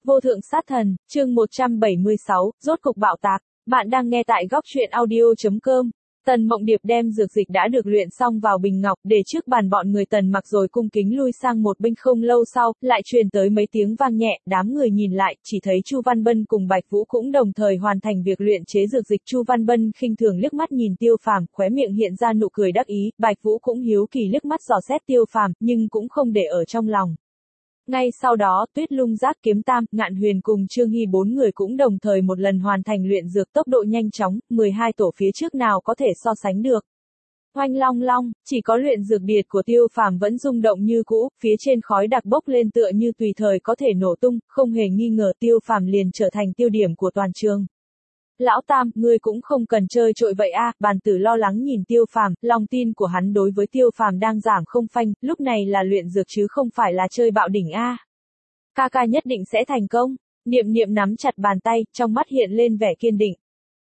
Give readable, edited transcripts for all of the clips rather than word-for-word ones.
Vô thượng sát thần, chương 176, rốt cục bạo tạc. Bạn đang nghe tại góc truyện audio.com. Tần Mộng Điệp đem dược dịch đã được luyện xong vào bình ngọc, để trước bàn bọn người Tần Mặc rồi cung kính lui sang một bên. Không lâu sau, lại truyền tới mấy tiếng vang nhẹ, đám người nhìn lại, chỉ thấy Chu Văn Bân cùng Bạch Vũ cũng đồng thời hoàn thành việc luyện chế dược dịch. Chu Văn Bân khinh thường liếc mắt nhìn Tiêu Phàm, khóe miệng hiện ra nụ cười đắc ý, Bạch Vũ cũng hiếu kỳ liếc mắt dò xét Tiêu Phàm, nhưng cũng không để ở trong lòng. Ngay sau đó, Tuyết Lung Giác Kiếm Tam, Ngạn Huyền cùng Trương Hy bốn người cũng đồng thời một lần hoàn thành luyện dược, tốc độ nhanh chóng, 12 tổ phía trước nào có thể so sánh được. Oanh long long, chỉ có luyện dược điệt của Tiêu Phàm vẫn rung động như cũ, phía trên khói đặc bốc lên tựa như tùy thời có thể nổ tung, không hề nghi ngờ Tiêu Phàm liền trở thành tiêu điểm của toàn trường. Lão Tam, ngươi cũng không cần chơi trội vậy a, Bàn Tử lo lắng nhìn Tiêu Phàm, lòng tin của hắn đối với Tiêu Phàm đang giảm không phanh, lúc này là luyện dược chứ không phải là chơi bạo đỉnh a. Ca ca nhất định sẽ thành công. Niệm Niệm nắm chặt bàn tay, trong mắt hiện lên vẻ kiên định.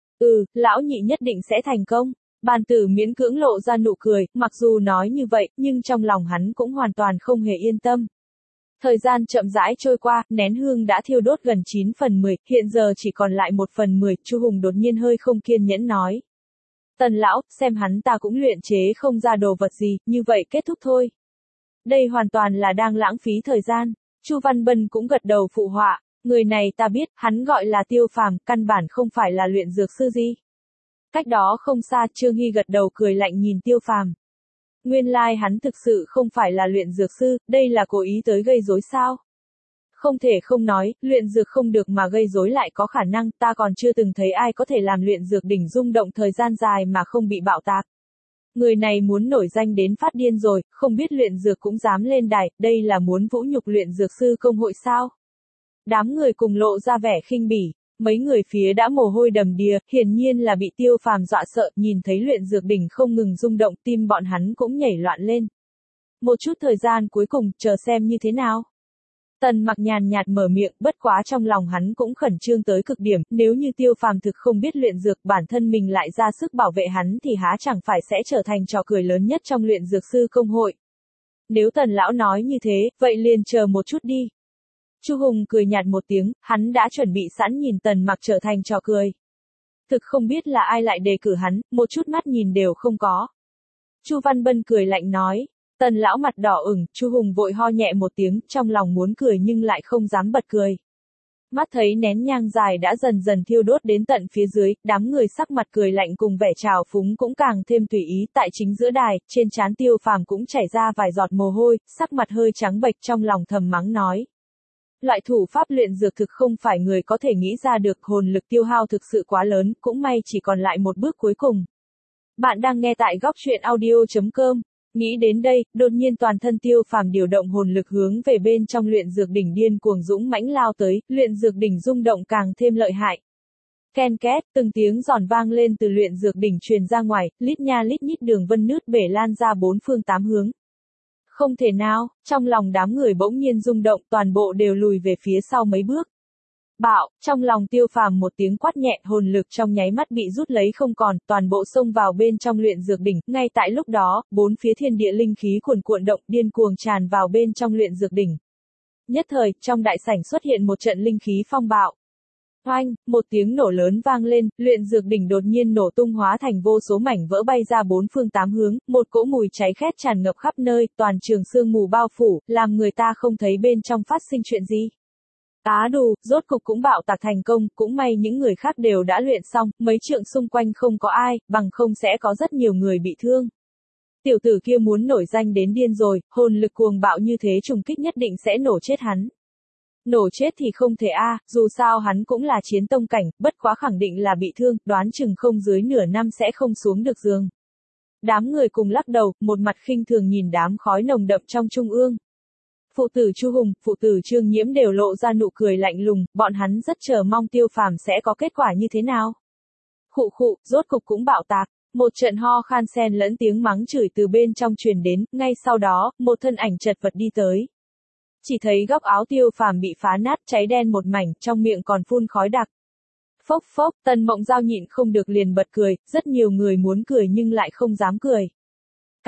Lão nhị nhất định sẽ thành công. Bàn Tử miễn cưỡng lộ ra nụ cười, mặc dù nói như vậy, nhưng trong lòng hắn cũng hoàn toàn không hề yên tâm. Thời gian chậm rãi trôi qua, nén hương đã thiêu đốt gần 9/10, hiện giờ chỉ còn lại 1/10, Chu Hùng đột nhiên hơi không kiên nhẫn nói. Tần lão, xem hắn ta cũng luyện chế không ra đồ vật gì, như vậy kết thúc thôi. Đây hoàn toàn là đang lãng phí thời gian. Chu Văn Bân cũng gật đầu phụ họa, người này ta biết, hắn gọi là Tiêu Phàm, căn bản không phải là luyện dược sư gì. Cách đó không xa, Trương Hy gật đầu cười lạnh nhìn Tiêu Phàm. Nguyên lai hắn thực sự không phải là luyện dược sư, đây là cố ý tới gây rối sao? Không thể không nói, luyện dược không được mà gây rối lại có khả năng, ta còn chưa từng thấy ai có thể làm luyện dược đỉnh rung động thời gian dài mà không bị bạo tạc. Người này muốn nổi danh đến phát điên rồi, không biết luyện dược cũng dám lên đài, đây là muốn vũ nhục luyện dược sư công hội sao? Đám người cùng lộ ra vẻ khinh bỉ. Mấy người phía đã mồ hôi đầm đìa, hiển nhiên là bị Tiêu Phàm dọa sợ, nhìn thấy luyện dược đỉnh không ngừng rung động, tim bọn hắn cũng nhảy loạn lên. Một chút thời gian cuối cùng, chờ xem như thế nào. Tần Mặc nhàn nhạt mở miệng, bất quá trong lòng hắn cũng khẩn trương tới cực điểm, nếu như Tiêu Phàm thực không biết luyện dược, bản thân mình lại ra sức bảo vệ hắn thì há chẳng phải sẽ trở thành trò cười lớn nhất trong luyện dược sư công hội. Nếu Tần lão nói như thế, vậy liền chờ một chút đi. Chu Hùng cười nhạt một tiếng, hắn đã chuẩn bị sẵn nhìn Tần Mặc trở thành trò cười. Thực không biết là ai lại đề cử hắn, một chút mắt nhìn đều không có. Chu Văn Bân cười lạnh nói. Tần lão mặt đỏ ửng, Chu Hùng vội ho nhẹ một tiếng, trong lòng muốn cười nhưng lại không dám bật cười. Mắt thấy nén nhang dài đã dần dần thiêu đốt đến tận phía dưới, đám người sắc mặt cười lạnh cùng vẻ trào phúng cũng càng thêm tùy ý, tại chính giữa đài, trên trán Tiêu Phàm cũng chảy ra vài giọt mồ hôi, sắc mặt hơi trắng bệch, trong lòng thầm mắng nói. Loại thủ pháp luyện dược thực không phải người có thể nghĩ ra được, hồn lực tiêu hao thực sự quá lớn, cũng may chỉ còn lại một bước cuối cùng. Bạn đang nghe tại góc truyện audio.com. Nghĩ đến đây, đột nhiên toàn thân Tiêu Phàm điều động hồn lực hướng về bên trong luyện dược đỉnh điên cuồng dũng mãnh lao tới, luyện dược đỉnh rung động càng thêm lợi hại. Ken két, từng tiếng giòn vang lên từ luyện dược đỉnh truyền ra ngoài, lít nha lít nhít đường vân nứt bể lan ra bốn phương tám hướng. Không thể nào, trong lòng đám người bỗng nhiên rung động, toàn bộ đều lùi về phía sau mấy bước. Bạo, trong lòng Tiêu Phàm một tiếng quát nhẹ, hồn lực trong nháy mắt bị rút lấy không còn, toàn bộ xông vào bên trong luyện dược đỉnh, ngay tại lúc đó, bốn phía thiên địa linh khí cuồn cuộn động, điên cuồng tràn vào bên trong luyện dược đỉnh. Nhất thời, trong đại sảnh xuất hiện một trận linh khí phong bạo. Oanh, một tiếng nổ lớn vang lên, luyện dược đỉnh đột nhiên nổ tung hóa thành vô số mảnh vỡ bay ra bốn phương tám hướng, một cỗ mùi cháy khét tràn ngập khắp nơi, toàn trường sương mù bao phủ, làm người ta không thấy bên trong phát sinh chuyện gì. Á đù, rốt cục cũng bạo tạc thành công, cũng may những người khác đều đã luyện xong, mấy trượng xung quanh không có ai, bằng không sẽ có rất nhiều người bị thương. Tiểu tử kia muốn nổi danh đến điên rồi, hồn lực cuồng bạo như thế trùng kích nhất định sẽ nổ chết hắn. Nổ chết thì không thể dù sao hắn cũng là chiến tông cảnh, bất quá khẳng định là bị thương, đoán chừng không dưới nửa năm sẽ không xuống được giường. Đám người cùng lắc đầu, một mặt khinh thường nhìn đám khói nồng đậm trong trung ương. Phụ tử Chu Hùng, phụ tử Trương Nhiễm đều lộ ra nụ cười lạnh lùng, bọn hắn rất chờ mong Tiêu Phàm sẽ có kết quả như thế nào. Khụ khụ, rốt cục cũng bạo tạc, một trận ho khan xen lẫn tiếng mắng chửi từ bên trong truyền đến, ngay sau đó, một thân ảnh chật vật đi tới. Chỉ thấy góc áo Tiêu Phàm bị phá nát, cháy đen một mảnh, trong miệng còn phun khói đặc. Phốc phốc, Tần Mộng Giao nhịn không được liền bật cười, rất nhiều người muốn cười nhưng lại không dám cười.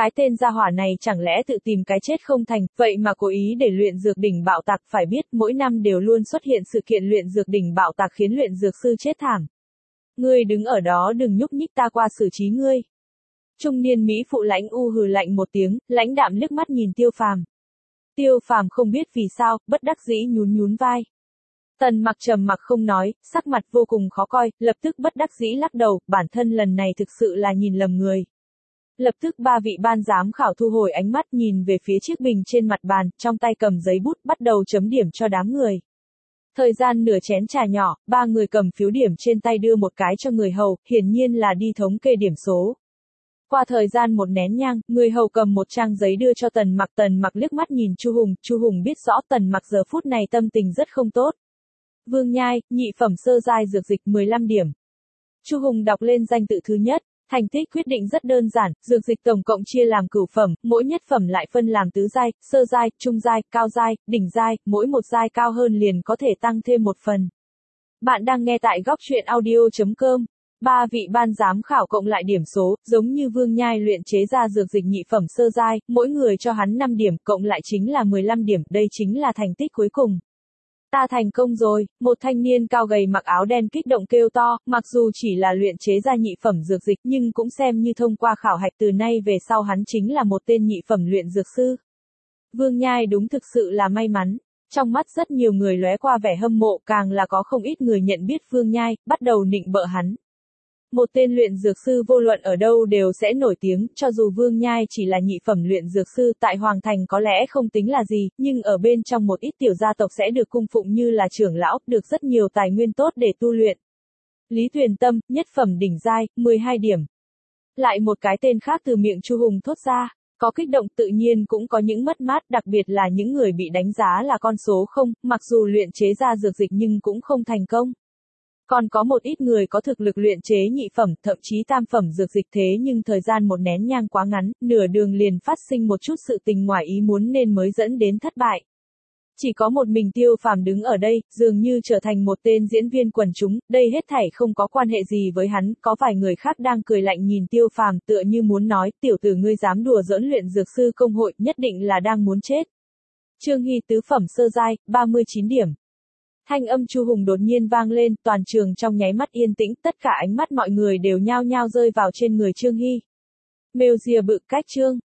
Cái tên gia hỏa này chẳng lẽ tự tìm cái chết không thành, vậy mà cố ý để luyện dược đỉnh bạo tạc, phải biết mỗi năm đều luôn xuất hiện sự kiện luyện dược đỉnh bạo tạc khiến luyện dược sư chết thảm. Ngươi đứng ở đó đừng nhúc nhích, ta qua xử trí ngươi. Trung niên Mỹ phụ lãnh u hừ lạnh một tiếng, lãnh đạm liếc mắt nhìn Tiêu Phàm. Tiêu Phàm không biết vì sao, bất đắc dĩ nhún nhún vai. Tần Mặc trầm mặc không nói, sắc mặt vô cùng khó coi, lập tức bất đắc dĩ lắc đầu, bản thân lần này thực sự là nhìn lầm người. Lập tức ba vị ban giám khảo thu hồi ánh mắt nhìn về phía chiếc bình trên mặt bàn, trong tay cầm giấy bút bắt đầu chấm điểm cho đám người. Thời gian nửa chén trà nhỏ, ba người cầm phiếu điểm trên tay đưa một cái cho người hầu, hiển nhiên là đi thống kê điểm số. Qua thời gian một nén nhang, người hầu cầm một trang giấy đưa cho Tần Mặc liếc mắt nhìn Chu Hùng biết rõ Tần Mặc giờ phút này tâm tình rất không tốt. Vương Nhai, nhị phẩm sơ giai dược dịch 15 điểm. Chu Hùng đọc lên danh tự thứ nhất, thành tích quyết định rất đơn giản, dược dịch tổng cộng chia làm cửu phẩm, mỗi nhất phẩm lại phân làm tứ giai, sơ giai, trung giai, cao giai, đỉnh giai, mỗi một giai cao hơn liền có thể tăng thêm một phần. Bạn đang nghe tại góc truyện audio.com. Ba vị ban giám khảo cộng lại điểm số, giống như Vương Nhai luyện chế ra dược dịch nhị phẩm sơ giai, mỗi người cho hắn 5 điểm, cộng lại chính là 15 điểm, đây chính là thành tích cuối cùng. Ta thành công rồi, một thanh niên cao gầy mặc áo đen kích động kêu to, mặc dù chỉ là luyện chế ra nhị phẩm dược dịch nhưng cũng xem như thông qua khảo hạch, từ nay về sau hắn chính là một tên nhị phẩm luyện dược sư. Vương Nhai đúng thực sự là may mắn. Trong mắt rất nhiều người lóe qua vẻ hâm mộ, càng là có không ít người nhận biết Vương Nhai, bắt đầu nịnh bợ hắn. Một tên luyện dược sư vô luận ở đâu đều sẽ nổi tiếng, cho dù Vương Nhai chỉ là nhị phẩm luyện dược sư tại Hoàng Thành có lẽ không tính là gì, nhưng ở bên trong một ít tiểu gia tộc sẽ được cung phụng như là trưởng lão, được rất nhiều tài nguyên tốt để tu luyện. Lý Tuyền Tâm, nhất phẩm đỉnh giai, 12 điểm. Lại một cái tên khác từ miệng Chu Hùng thốt ra, có kích động tự nhiên cũng có những mất mát, đặc biệt là những người bị đánh giá là con số không, mặc dù luyện chế ra dược dịch nhưng cũng không thành công. Còn có một ít người có thực lực luyện chế nhị phẩm, thậm chí tam phẩm dược dịch, thế nhưng thời gian một nén nhang quá ngắn, nửa đường liền phát sinh một chút sự tình ngoài ý muốn nên mới dẫn đến thất bại. Chỉ có một mình Tiêu Phàm đứng ở đây, dường như trở thành một tên diễn viên quần chúng, đây hết thảy không có quan hệ gì với hắn, có vài người khác đang cười lạnh nhìn Tiêu Phàm tựa như muốn nói, tiểu tử ngươi dám đùa giỡn luyện dược sư công hội, nhất định là đang muốn chết. Trương Hy tứ phẩm sơ giai, 39 điểm. Thanh âm Chu Hùng đột nhiên vang lên, toàn trường trong nháy mắt yên tĩnh, tất cả ánh mắt mọi người đều nhao nhao rơi vào trên người Trương Hy. Mêu rìa bự cách trương,